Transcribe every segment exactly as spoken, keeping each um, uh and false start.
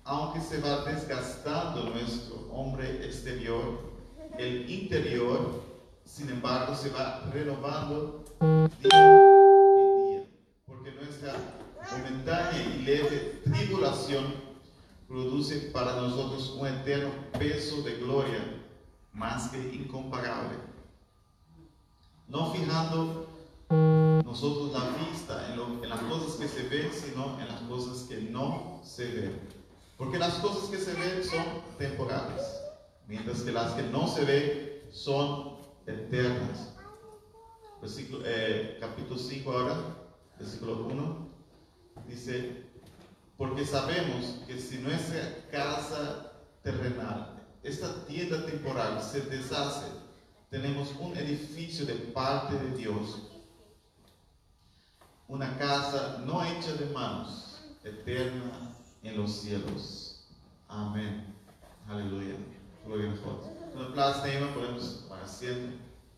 aunque se va desgastando nuestro hombre exterior, el interior, sin embargo, se va renovando día en día, porque nuestra momentánea y leve tribulación produce para nosotros un eterno peso de gloria más que incomparable, no fijando nosotros la vista en, lo, en las cosas que se ven, sino en las cosas que no se ven, porque las cosas que se ven son temporales, mientras que las que no se ven son eternas. Versículo, eh, capítulo cinco ahora, versículo uno, dice: porque sabemos que si nuestra casa terrenal, esta tienda temporal, se deshace, tenemos un edificio de parte de Dios, una casa no hecha de manos, eterna en los cielos. Amén. Aleluia. Glória a Deus. Quando plaats nemen, podemos tomar asiento.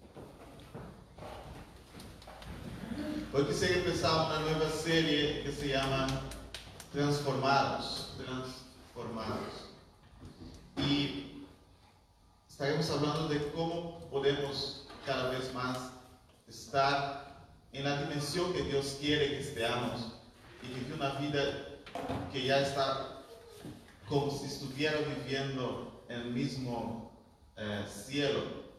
Hoy quisiera empezar una nueva serie que se llama Transformados. Transformados. Y estaremos hablando de cómo podemos cada vez más estar en la dimensión que Dios quiere que estemos y vivir una vida que ya está como si estuviera viviendo en el mismo eh, cielo.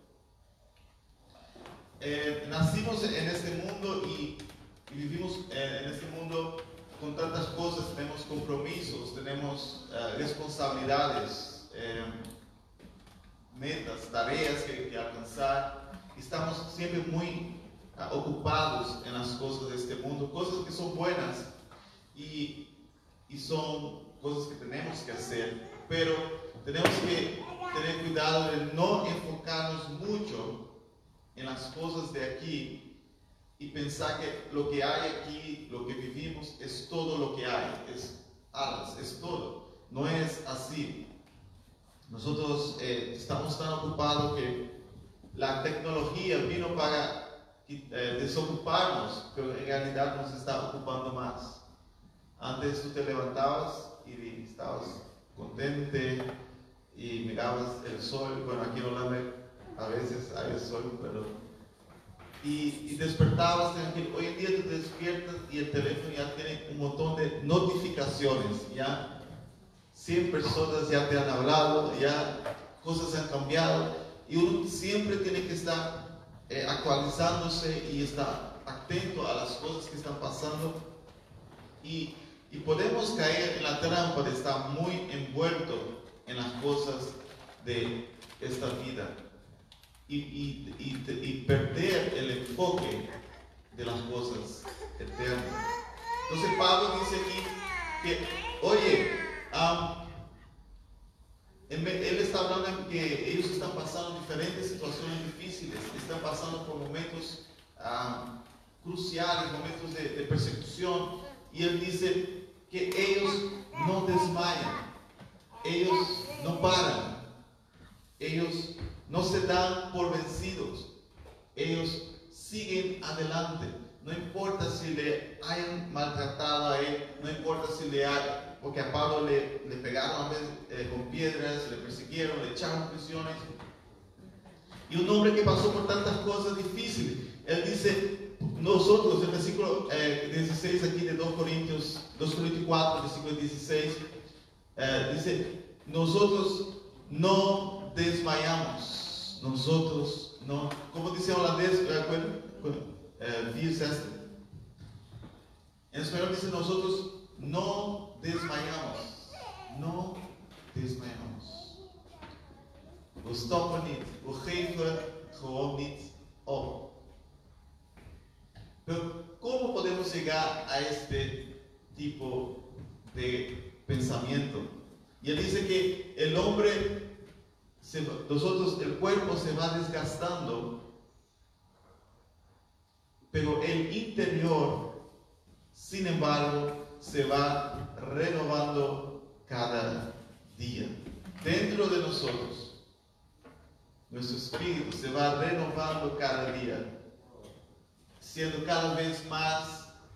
Eh, nacimos en este mundo y, y vivimos eh, en este mundo con tantas cosas. Tenemos compromisos, tenemos eh, responsabilidades, eh, metas, tareas que, que alcanzar. Estamos siempre muy uh, ocupados en las cosas de este mundo, cosas que son buenas y, y son cosas que tenemos que hacer, pero tenemos que tener cuidado de no enfocarnos mucho en las cosas de aquí y pensar que lo que hay aquí, lo que vivimos, es todo lo que hay, es alas, es todo. No es así. Nosotros eh, estamos tan ocupados que la tecnología vino para eh, desocuparnos, pero en realidad nos está ocupando más. Antes tú te levantabas y estabas contente y mirabas el sol. Bueno, aquí en Holanda a veces hay el sol, pero y, y despertabas tranquilo. Hoy en día te despiertas y el teléfono ya tiene un montón de notificaciones, ya cien personas ya te han hablado, ya cosas han cambiado y uno siempre tiene que estar eh, actualizándose y estar atento a las cosas que están pasando y, y podemos caer en la trampa de estar muy envuelto en las cosas de esta vida y, y, y, y perder el enfoque de las cosas eternas. Entonces Pablo dice aquí que, oye, um, él está hablando de que ellos están pasando diferentes situaciones difíciles, están pasando por momentos um, cruciales, momentos de, de persecución, y él dice que ellos no desmayan, ellos no paran, ellos no se dan por vencidos, ellos siguen adelante. No importa si le hayan maltratado a él, no importa si le hayan, porque a Pablo le, le pegaron a veces eh, con piedras, le persiguieron, le echaron prisiones. Y un hombre que pasó por tantas cosas difíciles, él dice, nosotros, el versículo eh, dieciséis aquí de dos Corintios, dos Corintios cuatro, versículo dieciséis, eh, dice, nosotros no desmayamos, nosotros no, ¿cómo dice en holandés? Uh, vier zesde. En español dice, nosotros no desmayamos, no desmayamos. We stoppen niet, we geven gewoon niet op. Pero ¿cómo podemos llegar a este tipo de pensamiento? Y él dice que el hombre, se, nosotros, el cuerpo se va desgastando, pero el interior, sin embargo, se va renovando cada día. Dentro de nosotros, nuestro espíritu se va renovando cada día, siendo cada vez más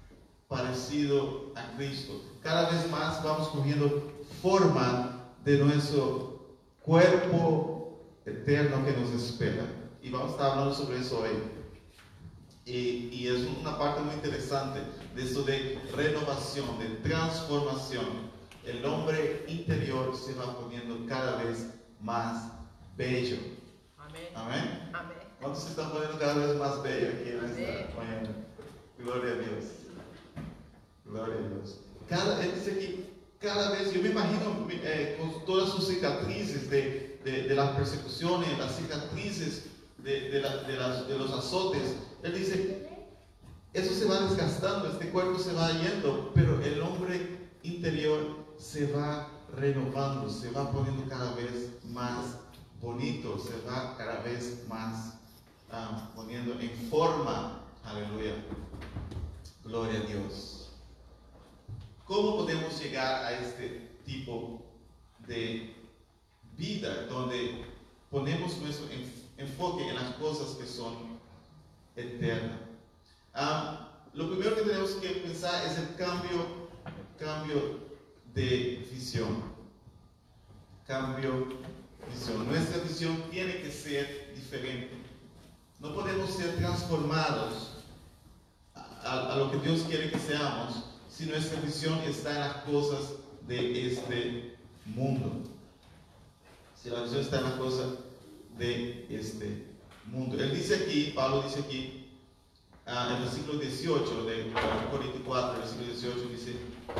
parecido a Cristo. Cada vez más vamos cogiendo forma de nuestro cuerpo eterno que nos espera. Y vamos a estar hablando sobre eso hoy. Y, y es una parte muy interesante de esto de renovación, de transformación. El hombre interior se va poniendo cada vez más bello. Amén. Amén. Amén. ¿Cuántos se están poniendo cada vez más bello aquí en Amén. esta mañana? Gloria a Dios. Gloria a Dios. Cada, él dice aquí, cada vez, yo me imagino eh, con todas sus cicatrices de, de, de las persecuciones, las cicatrices de, de, la, de, las, de los azotes. Él dice, eso se va desgastando, este cuerpo se va yendo, pero el hombre interior se va renovando, se va poniendo cada vez más bonito, se va cada vez más uh, poniendo en forma. Aleluya. Gloria a Dios. ¿Cómo podemos llegar a este tipo de vida donde ponemos nuestro enfoque en las cosas que son eternas? Um, lo primero que tenemos que pensar es el cambio, cambio de visión. Cambio de visión. Nuestra visión tiene que ser diferente. No podemos ser transformados a, a lo que Dios quiere que seamos si nuestra visión está en las cosas de este mundo. Si la visión está en las cosas de este mundo. Él dice aquí, Pablo dice aquí, Uh, en el versículo dieciocho de Corintios cuatro, versículo dieciocho dice: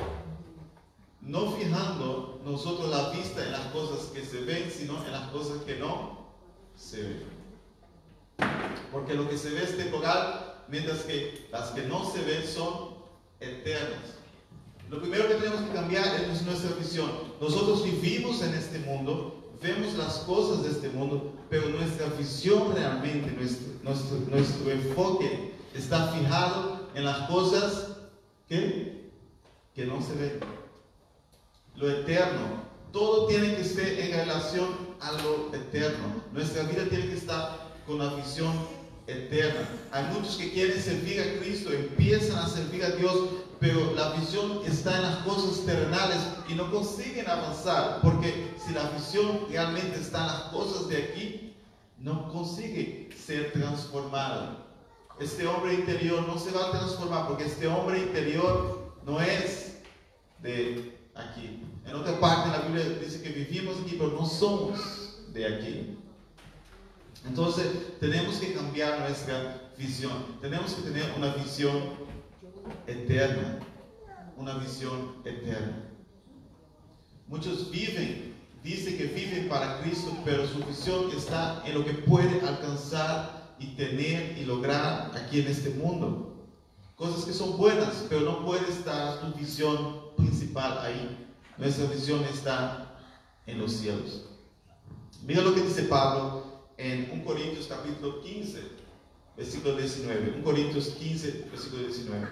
no fijando nosotros la vista en las cosas que se ven, sino en las cosas que no se ven. Porque lo que se ve es temporal, mientras que las que no se ven son eternas. Lo primero que tenemos que cambiar es nuestra visión. Nosotros vivimos en este mundo, vemos las cosas de este mundo, pero nuestra visión realmente, nuestro, nuestro, nuestro enfoque está fijado en las cosas que, que no se ven. Lo eterno. Todo tiene que ser en relación a lo eterno. Nuestra vida tiene que estar con la visión eterna. Hay muchos que quieren servir a Cristo, empiezan a servir a Dios, pero la visión está en las cosas terrenales y no consiguen avanzar, porque si la visión realmente está en las cosas de aquí, no consigue ser transformado. Este hombre interior no se va a transformar porque este hombre interior no es de aquí. En otra parte la Biblia dice que vivimos aquí, pero no somos de aquí. Entonces tenemos que cambiar nuestra visión. Tenemos que tener una visión eterna. Una visión eterna. Muchos viven, dicen que viven para Cristo, pero su visión está en lo que puede alcanzar y tener y lograr aquí en este mundo. Cosas que son buenas, pero no puede estar tu visión principal ahí. Nuestra visión está en los cielos. Mira lo que dice Pablo en Primera Corintios capítulo quince, versículo diecinueve. Primera Corintios quince, versículo diecinueve.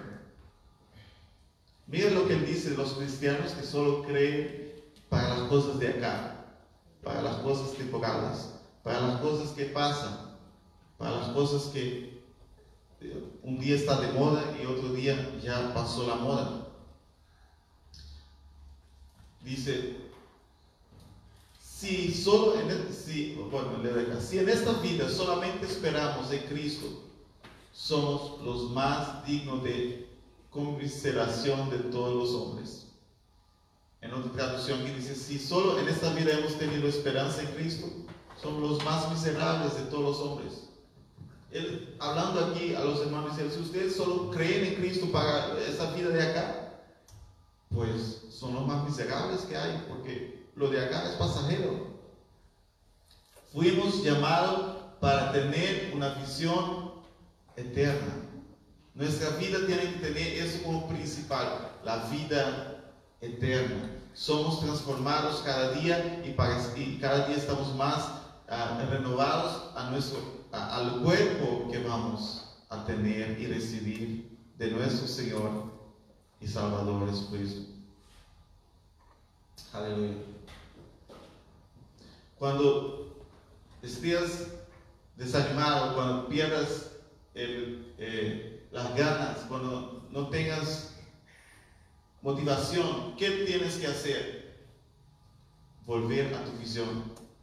Mira lo que él dice de los cristianos que solo creen para las cosas de acá, para las cosas temporales, para las cosas que pasan, para las cosas que un día está de moda y otro día ya pasó la moda. Dice, si solo en, el, si, bueno, si en esta vida solamente esperamos de Cristo, somos los más dignos de conmiseración de todos los hombres. En otra traducción que dice, si solo en esta vida hemos tenido esperanza en Cristo, somos los más miserables de todos los hombres. Él, hablando aquí a los hermanos, dice, si ustedes solo creen en Cristo para esa vida de acá, pues son los más miserables que hay, porque lo de acá es pasajero. Fuimos llamados para tener una visión eterna. Nuestra vida tiene que tener eso como principal, la vida eterna. Somos transformados cada día y, para, y cada día estamos más uh, renovados a nuestro al cuerpo que vamos a tener y recibir de nuestro Señor y Salvador Jesucristo. Aleluya. Cuando estés desanimado, cuando pierdas el, eh, las ganas, cuando no tengas motivación. ¿Qué tienes que hacer? Volver a tu visión.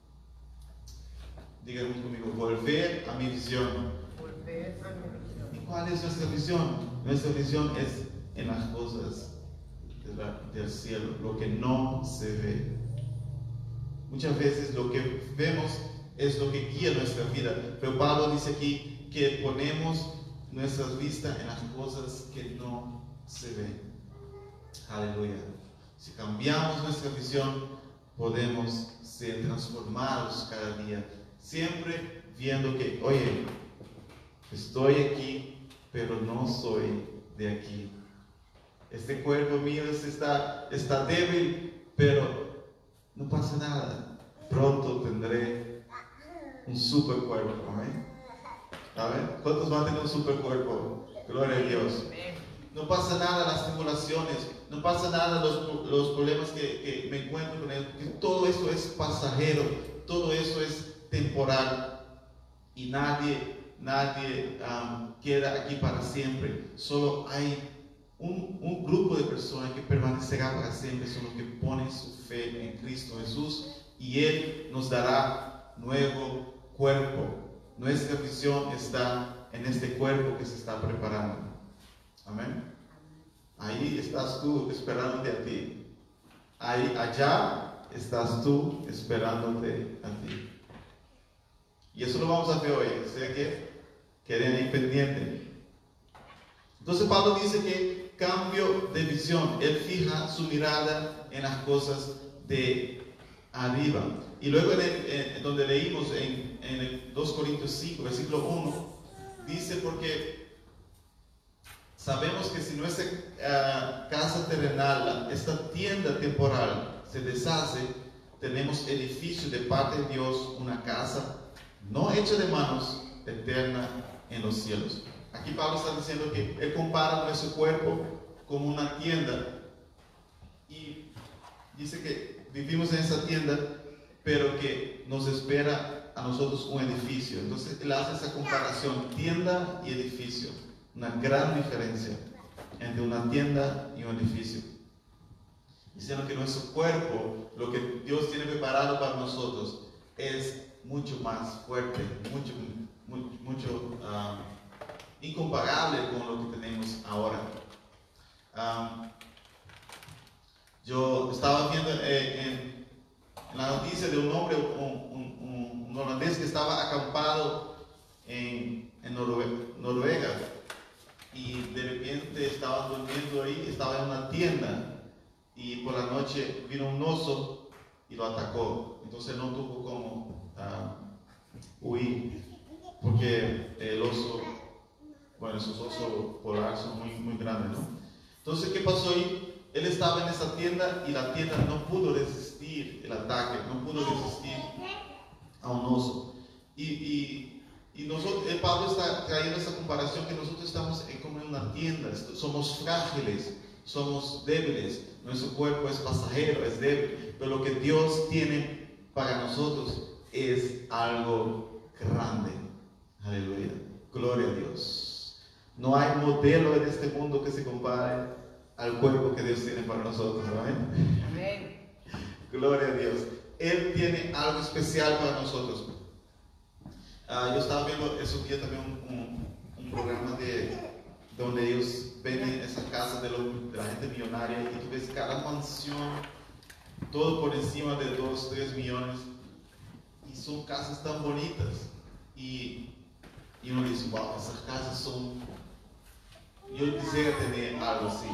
Díganme conmigo, volver a mi visión. Volver a mi visión. ¿Y cuál es nuestra visión? Nuestra visión es en las cosas de la, del cielo, lo que no se ve. Muchas veces lo que vemos es lo que guía nuestra vida, pero Pablo dice aquí que ponemos nuestras vistas en las cosas que no se ven. Aleluya. Si cambiamos nuestra visión, podemos ser transformados cada día, siempre viendo que, oye, estoy aquí, pero no soy de aquí. Este cuerpo mío está, está débil, pero no pasa nada. Pronto tendré un super cuerpo. ¿Amén? ¿Amén? ¿Cuántos van a tener un super cuerpo? Gloria a Dios. No pasa nada las tribulaciones, no pasa nada los, los problemas que, que me encuentro con él, porque todo eso es pasajero, todo eso es temporal y nadie, nadie um, queda aquí para siempre. Solo hay un, un grupo de personas que permanecerá para siempre, son los que ponen su fe en Cristo Jesús y Él nos dará nuevo cuerpo. Nuestra visión está en este cuerpo que se está preparando. Amén. Ahí estás tú esperándote a ti. Ahí, allá estás tú esperándote a ti. Y eso lo vamos a ver hoy. O sea que queden ahí pendientes. Entonces Pablo dice que cambio de visión. Él fija su mirada en las cosas de arriba. Y luego en el, en, donde leímos en, en el dos Corintios cinco, versículo uno, dice porque sabemos que si nuestra uh, casa terrenal, esta tienda temporal, se deshace, tenemos edificio de parte de Dios, una casa no hecha de manos, eterna en los cielos. Aquí Pablo está diciendo que él compara nuestro cuerpo como una tienda y dice que vivimos en esa tienda, pero que nos espera a nosotros un edificio. Entonces él hace esa comparación, tienda y edificio. Una gran diferencia entre una tienda y un edificio. Diciendo que nuestro cuerpo, lo que Dios tiene preparado para nosotros, es mucho más fuerte, mucho, mucho, mucho um, incomparable con lo que tenemos ahora. Um, yo estaba viendo eh, en, en la noticia de un hombre, un, un, un holandés que estaba acampado en, en Noruega, Noruega. Y de repente estaba durmiendo ahí, estaba en una tienda y por la noche vino un oso y lo atacó. Entonces no tuvo como uh, huir, porque el oso, bueno, esos osos polares son muy, muy grandes, ¿no? Entonces, ¿qué pasó ahí? Él estaba en esa tienda y la tienda no pudo resistir el ataque, no pudo resistir a un oso. Y, y Y nosotros, el Pablo está trayendo esa comparación que nosotros estamos en, como en una tienda, somos frágiles, somos débiles, nuestro cuerpo es pasajero, es débil, pero lo que Dios tiene para nosotros es algo grande. Aleluya, gloria a Dios. No hay modelo en este mundo que se compare al cuerpo que Dios tiene para nosotros. Amén. Amén. Gloria a Dios. Él tiene algo especial para nosotros. Uh, yo estaba viendo esos días también un, un, un programa de donde ellos venden esas casas de, los, de la gente millonaria y tú ves cada mansión, todo por encima de dos, tres millones y son casas tan bonitas y, y uno dice, wow, esas casas son, yo quisiera tener algo así.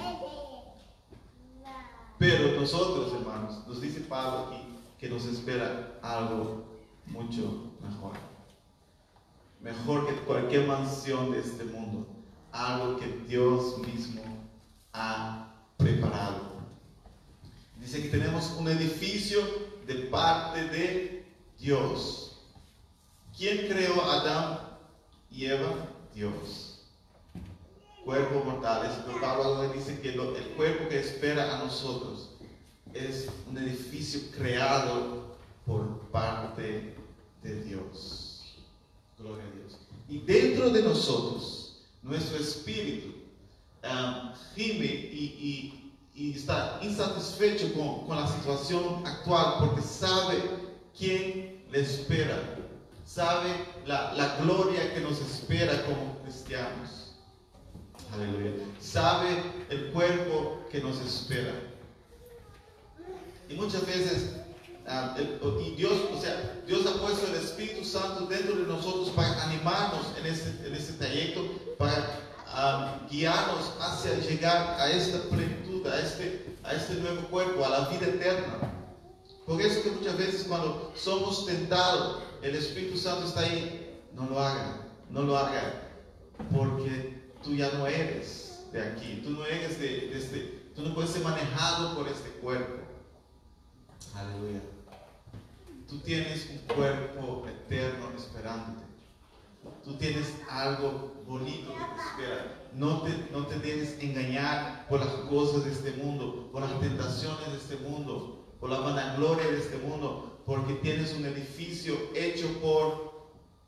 Pero nosotros, hermanos, nos dice Pablo aquí que nos espera algo mucho mejor. Mejor que cualquier mansión de este mundo, algo que Dios mismo ha preparado. Dice que tenemos un edificio de parte de Dios. ¿Quién creó a Adán y Eva? Dios. Cuerpos mortales, pero Pablo dice que lo, el cuerpo que espera a nosotros es un edificio creado por parte de Dios. Gloria a Dios. Y dentro de nosotros, nuestro espíritu um, gime y, y, y está insatisfecho con, con la situación actual porque sabe quién le espera, sabe la, la gloria que nos espera como cristianos. Aleluya. Sabe el cuerpo que nos espera. Y muchas veces, uh, el, y Dios, o sea, Dios ha puesto el Espíritu Santo dentro de nosotros para animarnos en ese, en ese trayecto, para um, guiarnos hacia llegar a esta plenitud, a este, a este nuevo cuerpo, a la vida eterna. Por eso que muchas veces cuando somos tentados, el Espíritu Santo está ahí. No lo haga, no lo haga, porque tú ya no eres de aquí, tú no eres de, de este, tú no puedes ser manejado por este cuerpo. Aleluya. Tú tienes un cuerpo eterno esperándote. Tú tienes algo bonito que te espera. No te, no te dejes engañar por las cosas de este mundo, por las tentaciones de este mundo, por la vanagloria de este mundo, porque tienes un edificio hecho por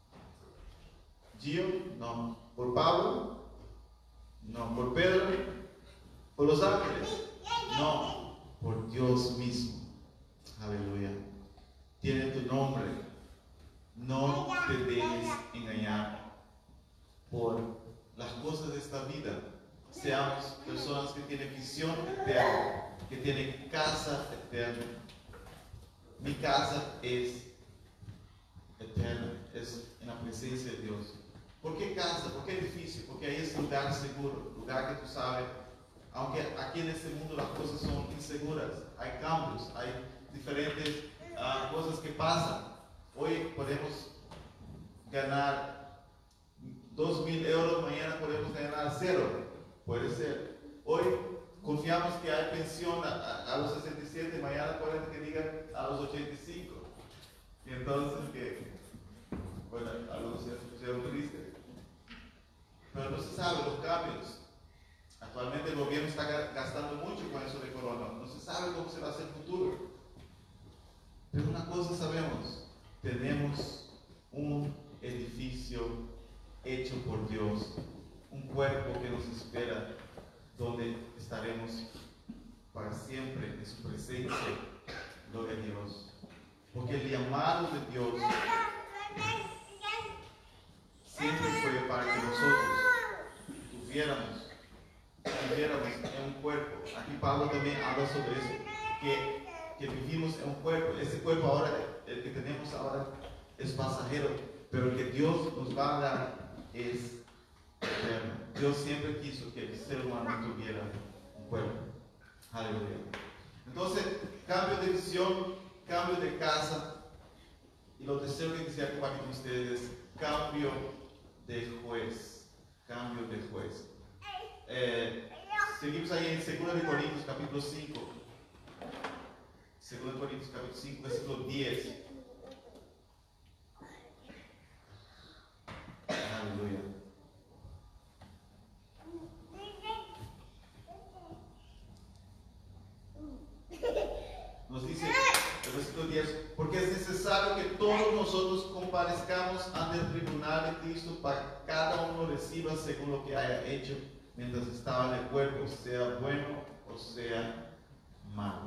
Gio, no, por Pablo, no, por Pedro, por los ángeles, no, por Dios mismo. Aleluya. Tiene tu nombre. No te dejes engañar por las cosas de esta vida. Seamos personas que tienen visión eterna, que tienen casa eterna. Mi casa es eterna, es en la presencia de Dios. ¿Por qué casa? ¿Por qué edificio? Porque ahí es lugar seguro, lugar que tú sabes, aunque aquí en este mundo las cosas son inseguras, hay cambios, hay diferentes uh, cosas que pasan. Hoy podemos ganar dos mil euros, mañana podemos ganar cero, puede ser. Hoy confiamos que hay pensión a, a, a los sesenta y siete, mañana pueden que digan a los ochenta y cinco. Y entonces que, bueno, algunos se pusieron tristes. Pero no se sabe los cambios. Actualmente el gobierno está gastando mucho con eso de corona. No se sabe cómo será el futuro. Pero una cosa sabemos, tenemos un edificio hecho por Dios, un cuerpo que nos espera, donde estaremos para siempre en su presencia. Gloria a Dios. Porque el llamado de Dios siempre fue para que nosotros tuviéramos, tuviéramos en un cuerpo. Aquí Pablo también habla sobre eso, que que vivimos en un cuerpo. Ese cuerpo ahora, el que tenemos ahora, es pasajero, pero el que Dios nos va a dar es eterno. Dios siempre quiso que el ser humano tuviera un cuerpo. Aleluya. Entonces, cambio de visión, cambio de casa, y lo tercero que quisiera compartir con ustedes es cambio de juez. Cambio de juez. Eh, seguimos ahí en segunda de Corintios capítulo cinco. segunda de Corintios capítulo cinco, versículo diez. Aleluya. Nos dice el versículo diez, porque es necesario que todos nosotros comparezcamos ante el tribunal de Cristo para que cada uno reciba según lo que haya hecho mientras estaba en el cuerpo, sea bueno o sea malo.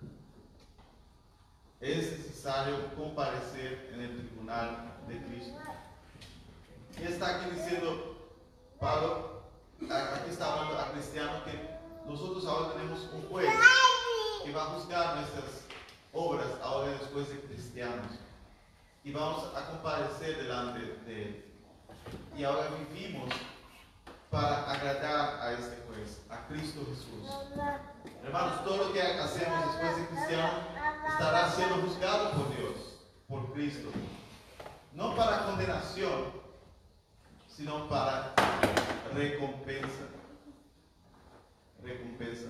Es necesario comparecer en el tribunal de Cristo. Y está aquí diciendo Pablo, aquí está hablando a cristianos, que nosotros ahora tenemos un juez que va a juzgar nuestras obras ahora después de cristianos. Y vamos a comparecer delante de él. Y ahora vivimos para agradar a este juez, a Cristo Jesús. Hermanos, todo lo que hacemos después de cristiano estará siendo juzgado por Dios, por Cristo. No para condenación, sino para recompensa. Recompensa.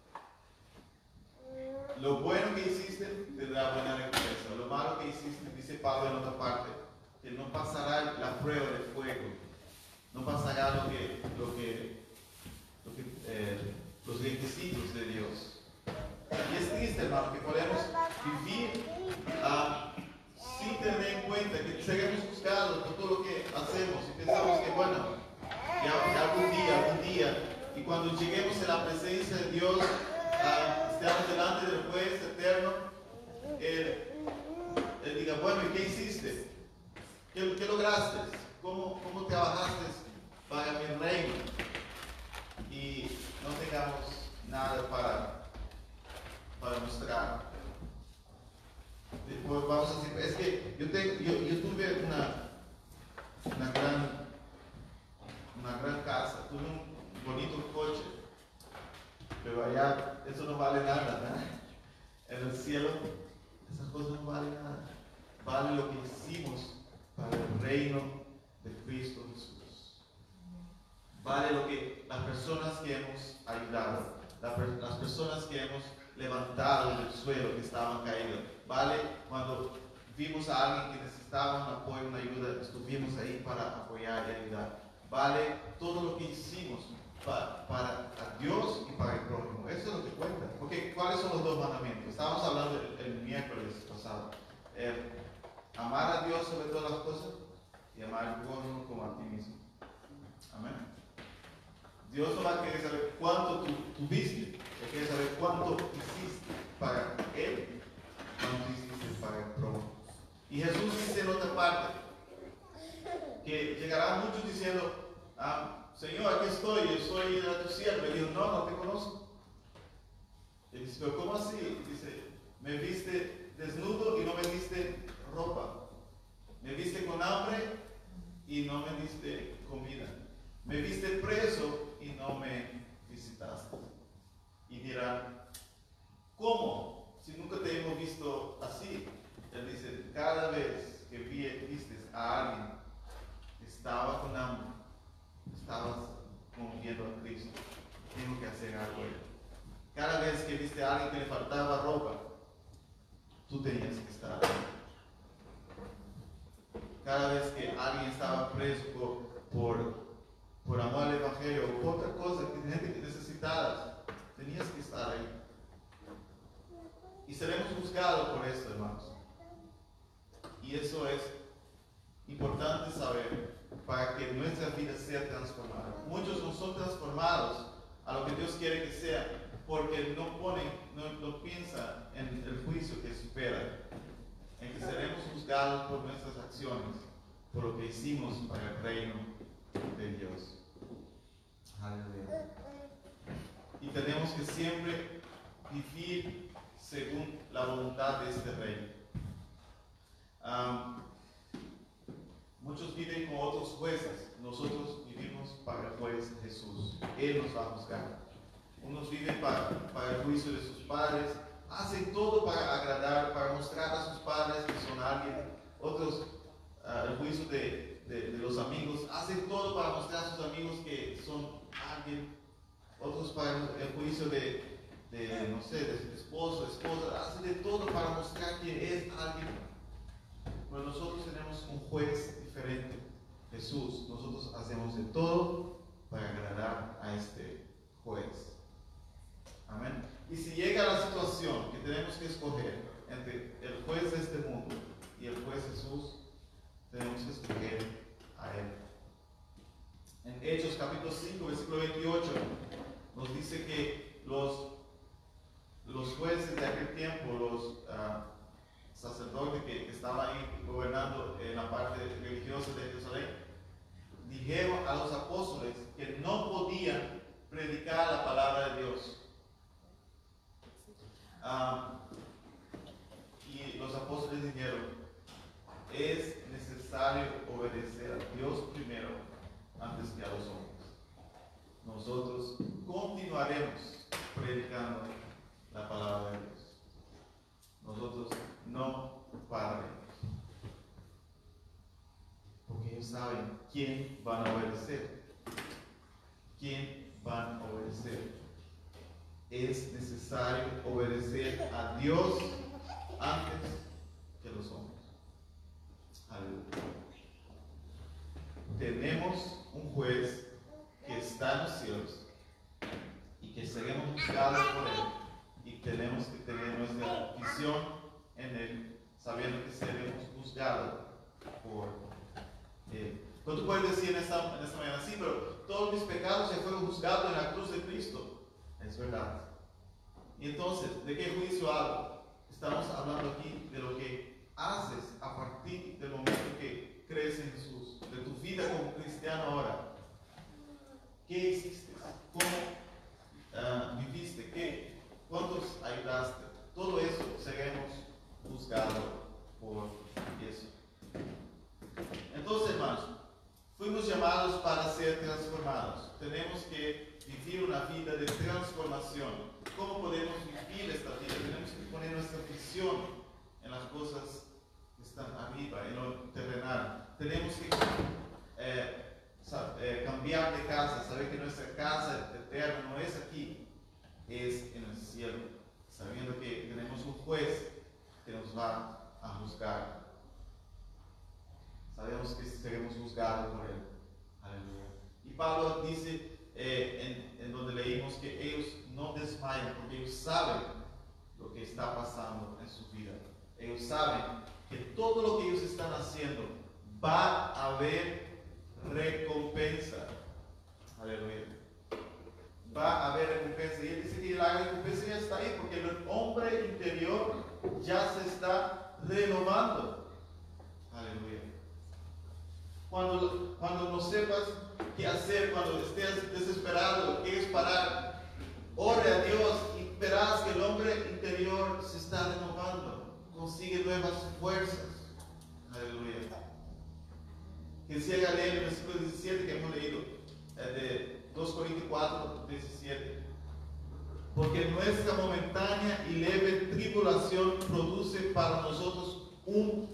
Lo bueno que hiciste tendrá buena recompensa. Lo malo que hiciste, dice Pablo en otra parte, que no pasará la prueba de fuego. No pasará lo que, lo que, lo que eh, los requisitos de Dios. Y es triste, hermano, que podemos vivir uh, sin tener en cuenta que seremos juzgados por todo lo que hacemos y pensamos que, bueno, ya, ya algún día, algún día, y cuando lleguemos a la presencia de Dios, ah, estemos delante del juez eterno, Él, él diga, bueno, ¿y qué hiciste? ¿Qué, qué lograste? ¿Cómo, ¿Cómo trabajaste para mi reino? Y no tengamos nada para, para mostrar. Después vamos a decir, es que yo, tengo, yo, yo tuve una, una, gran, una gran casa, tuve un bonito coche, pero allá eso no vale nada, ¿no? En el cielo esas cosas no valen nada, vale lo que hicimos para el reino de Cristo Jesús, vale lo que las personas que hemos ayudado, las personas que hemos levantado del suelo que estaban caídos, vale cuando vimos a alguien que necesitaba un apoyo, una ayuda, estuvimos ahí para apoyar y ayudar, vale todo lo que hicimos para, para a Dios y para el prójimo. Eso es lo que cuenta. Porque ¿cuáles son los dos mandamientos? Estábamos hablando el, el miércoles pasado. Eh, amar a Dios sobre todas las cosas y amar al prójimo como a ti mismo. Amén. Dios no va a querer saber cuánto tú tuviste, Él quiere saber cuánto hiciste para Él, cuánto hiciste para el prójimo. Y Jesús dice en otra parte que llegarán muchos diciendo, ah, Señor, aquí estoy, yo soy tu siervo. Y dijo, no, no te conozco. Y dice, pero ¿cómo así? Dice, me viste desnudo y no me diste ropa. Me viste con hambre y no me diste comida. Me viste preso y no me visitaste. Y dirán, ¿cómo? Si nunca te hemos visto así. Él dice, cada vez que viste a alguien que estaba con hambre, estabas como viendo a Cristo, tengo que hacer algo. Cada vez que viste a alguien que le faltaba ropa, tú tenías que estar ahí. Cada vez que alguien estaba preso por, por, por amor al Evangelio o por otra cosa, que gente necesitada, tenías que estar ahí. Y seremos juzgados por esto, hermanos. Y eso es importante saber para que nuestra vida sea transformada. Muchos no son transformados a lo que Dios quiere que sea, porque no ponen, no, no piensan en el juicio que espera, en que seremos juzgados por nuestras acciones, por lo que hicimos para el reino de Dios. Aleluya. Y tenemos que siempre vivir según la voluntad de este reino. Um, Muchos viven con otros jueces, nosotros vivimos para el juez Jesús. Él nos va a juzgar. Unos viven para, para el juicio de sus padres, hacen todo para agradar, para mostrar a sus padres que son alguien. Otros, uh, el juicio de, de, de los amigos, hacen todo para mostrar a sus amigos que son alguien. Otros para el juicio de, de no sé, de su esposo, esposa, hacen de todo para mostrar que es alguien. Pero nosotros tenemos un juez diferente, Jesús. Nosotros hacemos de todo para agradar a este juez. Amén. Y si llega la situación que tenemos que escoger entre el juez de este mundo y el juez Jesús, tenemos que escoger a Él. En Hechos capítulo cinco, versículo veintiocho, nos dice que los, los jueces de aquel tiempo, los uh, sacerdotes que, que estaban ahí gobernando en la parte religiosa de Jerusalén, dijeron a los apóstoles que no podían predicar la palabra de Dios. Um, y los apóstoles dijeron, es necesario obedecer a Dios primero antes que a los hombres. Nosotros continuaremos predicando la palabra de Dios. Nosotros no pararemos. Porque ellos saben quién van a obedecer. ¿Quién van a obedecer? Es necesario obedecer a Dios antes que los hombres. Aleluya. Tenemos un juez que está en los cielos y que seremos juzgados por Él. Y tenemos que tener nuestra visión en Él, sabiendo que seremos juzgados por Él. Pero tú puedes decir en esta, en esta mañana, sí, pero todos mis pecados se fueron juzgados en la cruz de Cristo. Es verdad. Y entonces, ¿de qué juicio hablo? Estamos hablando aquí de lo que haces a partir del momento que crees en Jesús, de tu vida como cristiano ahora. ¿Qué hiciste? ¿Cómo uh, viviste? ¿Qué? ¿Cuántos ayudaste? Todo eso seremos juzgados por eso. Entonces, hermanos, fuimos llamados para ser transformados. Tenemos que vivir una vida de transformación. ¿Cómo podemos vivir esta vida? Tenemos que poner nuestra visión en las cosas que están arriba, en lo terrenal. Tenemos que eh, eh, cambiar de casa, saber que nuestra casa eterna no es aquí, es en el cielo, sabiendo que tenemos un juez que nos va a juzgar. Sabemos que seremos juzgados por él. Aleluya. Y Pablo dice eh, en, en donde leímos que ellos no desmayan porque ellos saben lo que está pasando en su vida. Ellos saben que todo lo que ellos están haciendo va a haber recompensa. Aleluya. Va a haber recompensa. Y él dice que la recompensa ya está ahí porque el hombre interior ya se está renovando. Aleluya. Cuando, cuando no sepas qué hacer, cuando estés desesperado, quieres parar, ore a Dios y verás que el hombre interior se está renovando, consigue nuevas fuerzas. Aleluya. Que si haga leer el versículo diecisiete que hemos leído, de dos Corintios cuatro, diecisiete. Porque nuestra momentánea y leve tribulación produce para nosotros un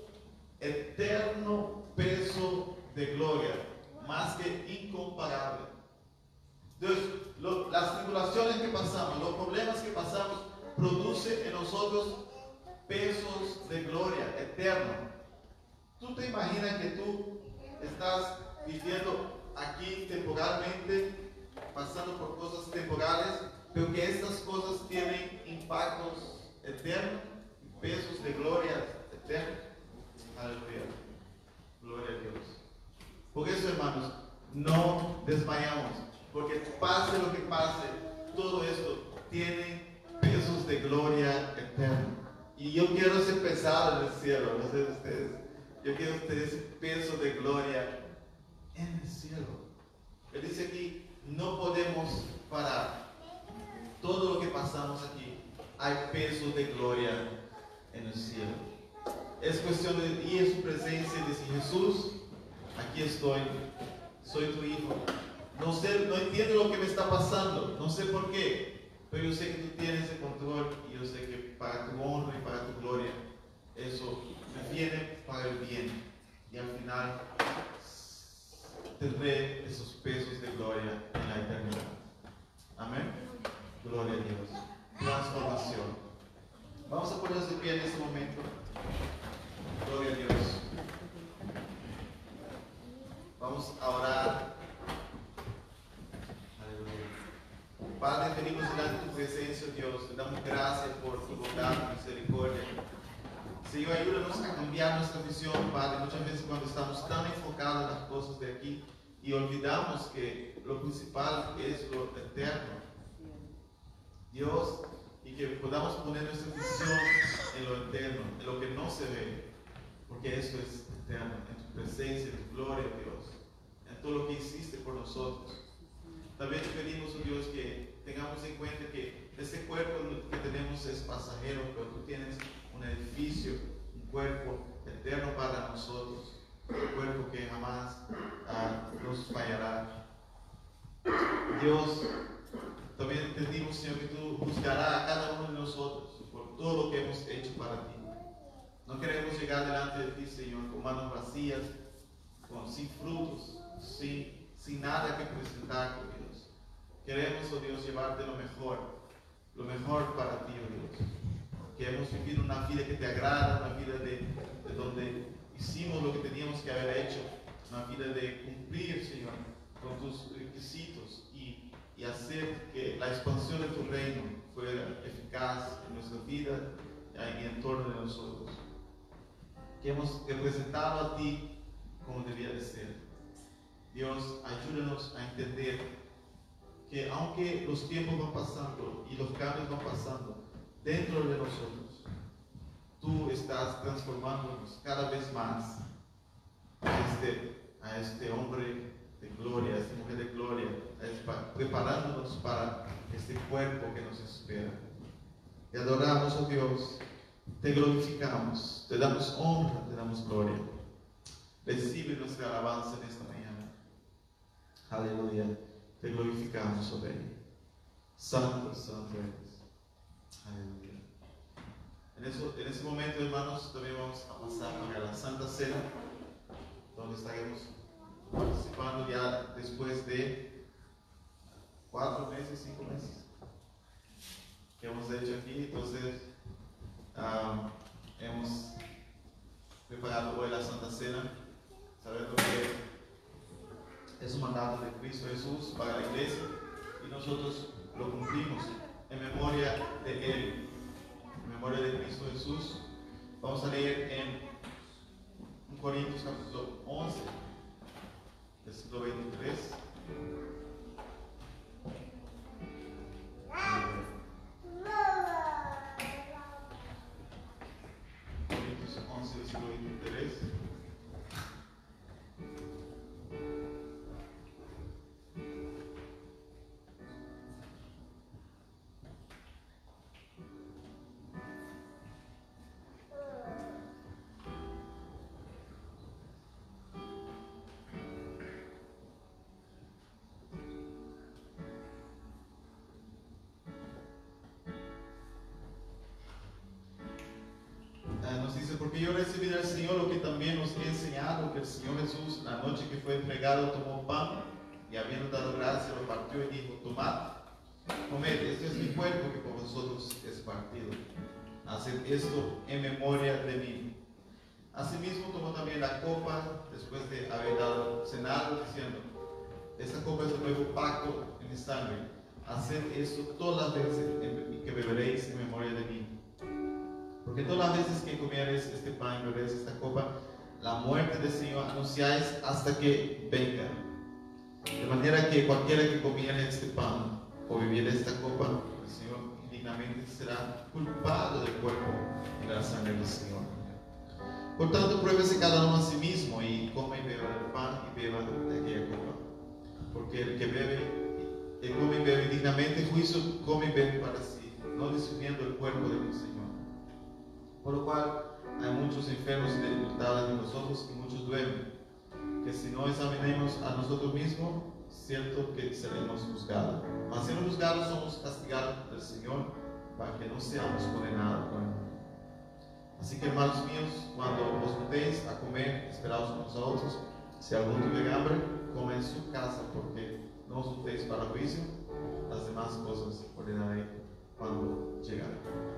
eterno peso de gloria, más que incomparable. Entonces, lo, las tribulaciones que pasamos, los problemas que pasamos, producen en nosotros pesos de gloria eterno. ¿Tú te imaginas que tú estás viviendo aquí temporalmente, pasando por cosas temporales, pero que estas cosas tienen impactos eternos, pesos de gloria eterna? Aleluya. Gloria a Dios. Por eso, hermanos, no desmayamos, porque pase lo que pase, todo esto tiene pesos de gloria eterna. Y yo quiero ser pesado en el cielo, no sé de ustedes. Yo quiero tener ese peso de gloria en el cielo. Él dice aquí, no podemos parar. Todo lo que pasamos aquí, hay pesos de gloria en el cielo. Es cuestión de ir en su presencia y decir: Jesús, aquí estoy, soy tu hijo. No sé, no entiendo lo que me está pasando, no sé por qué, pero yo sé que tú tienes el control y yo sé que para tu honra y para tu gloria, eso me viene para el bien. Y al final tendré esos pesos de gloria en la eternidad. Amén. Gloria a Dios. Transformación. Vamos a ponernos de pie en este momento. Gloria a Dios. Vamos a orar. Aleluya. Padre, venimos delante de tu presencia, Dios. Te damos gracias por tu bondad y misericordia. Señor, ayúdanos a cambiar nuestra visión, Padre. Muchas veces cuando estamos tan enfocados en las cosas de aquí y olvidamos que lo principal es lo eterno. Dios, y que podamos poner nuestra visión en lo eterno, en lo que no se ve, porque eso es eterno, en tu presencia, en tu gloria, Dios, en todo lo que hiciste por nosotros. También te pedimos, oh Dios, que tengamos en cuenta que este cuerpo que tenemos es pasajero, pero tú tienes un edificio, un cuerpo eterno para nosotros, un cuerpo que jamás uh, nos fallará. Dios, también te pedimos, Señor, que tú juzgarás a cada uno de nosotros por todo lo que hemos hecho para ti. No queremos llegar delante de ti, Señor, con manos vacías, con, sin frutos, sin, sin nada que presentar, oh Dios. Queremos, oh Dios, llevarte lo mejor, lo mejor para ti, oh Dios. Queremos vivir una vida que te agrada, una vida de, de donde hicimos lo que teníamos que haber hecho, una vida de cumplir, Señor, con tus requisitos y, y hacer que la expansión de tu reino fuera eficaz en nuestra vida y en torno de nosotros. Que hemos representado a ti como debía de ser. Dios, ayúdanos a entender que aunque los tiempos van pasando y los cambios van pasando dentro de nosotros, tú estás transformándonos cada vez más a este, a este hombre de gloria, a esta mujer de gloria, preparándonos para este cuerpo que nos espera. Te adoramos, oh Dios, te glorificamos, te damos honra, te damos gloria. Recibe nuestra alabanza en esta mañana. Aleluya, te glorificamos, oh Rey. Santo, santo eres. Aleluya. En, eso, en ese momento, hermanos, también vamos a pasar a la Santa Cena, donde estaremos participando ya después de cuatro meses, cinco meses que hemos hecho aquí. Entonces um, hemos preparado hoy la Santa Cena, sabiendo que es un mandato de Cristo Jesús para la iglesia y nosotros lo cumplimos en memoria de Él, en memoria de Cristo Jesús. Vamos a leer en Corintios capítulo once, versículo veintitrés. Corintios once, versículo veintitrés. Nos dice, porque yo recibí del Señor lo que también os he enseñado, que el Señor Jesús, la noche que fue entregado, tomó pan y habiendo dado gracia, lo partió y dijo: tomad, comed, este es mi cuerpo que por vosotros es partido. Haced esto en memoria de mí. Asimismo tomó también la copa después de haber dado cenado, diciendo: esta copa es el nuevo pacto en mi sangre. Haced esto todas las veces que beberéis en memoria de mí. Porque todas las veces que comiereis este pan y beberéis esta copa, la muerte del Señor anunciáis hasta que venga. De manera que cualquiera que comiere este pan o bebiere esta copa, el Señor indignamente será culpado del cuerpo y de la sangre del Señor. Por tanto, pruébese cada uno a sí mismo y coma y beba del pan y beba de aquella copa. Porque el que bebe, el come y bebe indignamente, juicio come y bebe para sí, no discerniendo el cuerpo del Señor. Por lo cual hay muchos enfermos y debilitados de nosotros y muchos duermen, que si no examinemos a nosotros mismos, cierto que seremos juzgados. Mas siendo juzgados somos castigados del Señor, para que no seamos condenados con Él. Así que, hermanos míos, cuando os juntéis a comer, esperaos unos a otros. Si alguno tuviere hambre, come en su casa, porque no os juntéis para juicio. Las demás cosas ordenaré cuando llegare.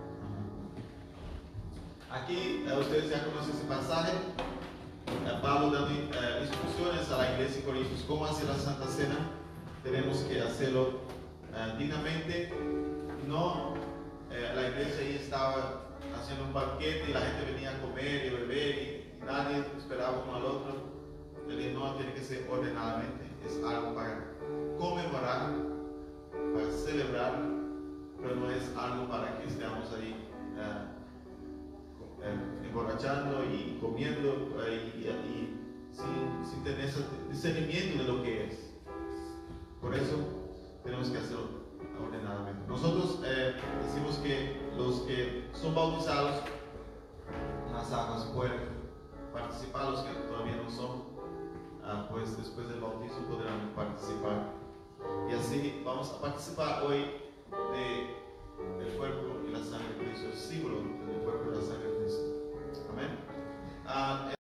Aquí eh, ustedes ya conocen ese pasaje, eh, Pablo dando eh, instrucciones a la iglesia de Corintios cómo hacer la Santa Cena. Tenemos que hacerlo eh, dignamente. No, eh, la iglesia ahí estaba haciendo un banquete y la gente venía a comer y beber y, y nadie esperaba uno al otro. Él dijo: no, tiene que ser ordenadamente, es algo para conmemorar, para celebrar, pero no es algo para que estemos ahí eh, Eh, emborrachando y comiendo eh, y, y sin, sin tener ese discernimiento de lo que es. Por eso tenemos que hacerlo ordenadamente. Nosotros eh, decimos que los que son bautizados en las aguas pueden participar, los que todavía no son, ah, pues después del bautismo podrán participar. Y así vamos a participar hoy de, del cuerpo y la sangre